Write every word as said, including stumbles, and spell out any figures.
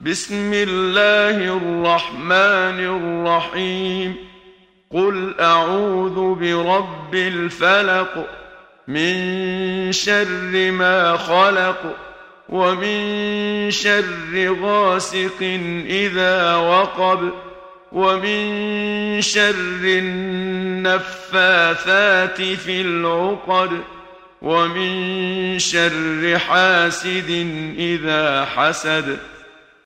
بسم الله الرحمن الرحيم. قل أعوذ برب الفلق من شر ما خلق ومن شر غاسق إذا وقب ومن شر النفاثات في العقد ومن شر حاسد إذا حسد.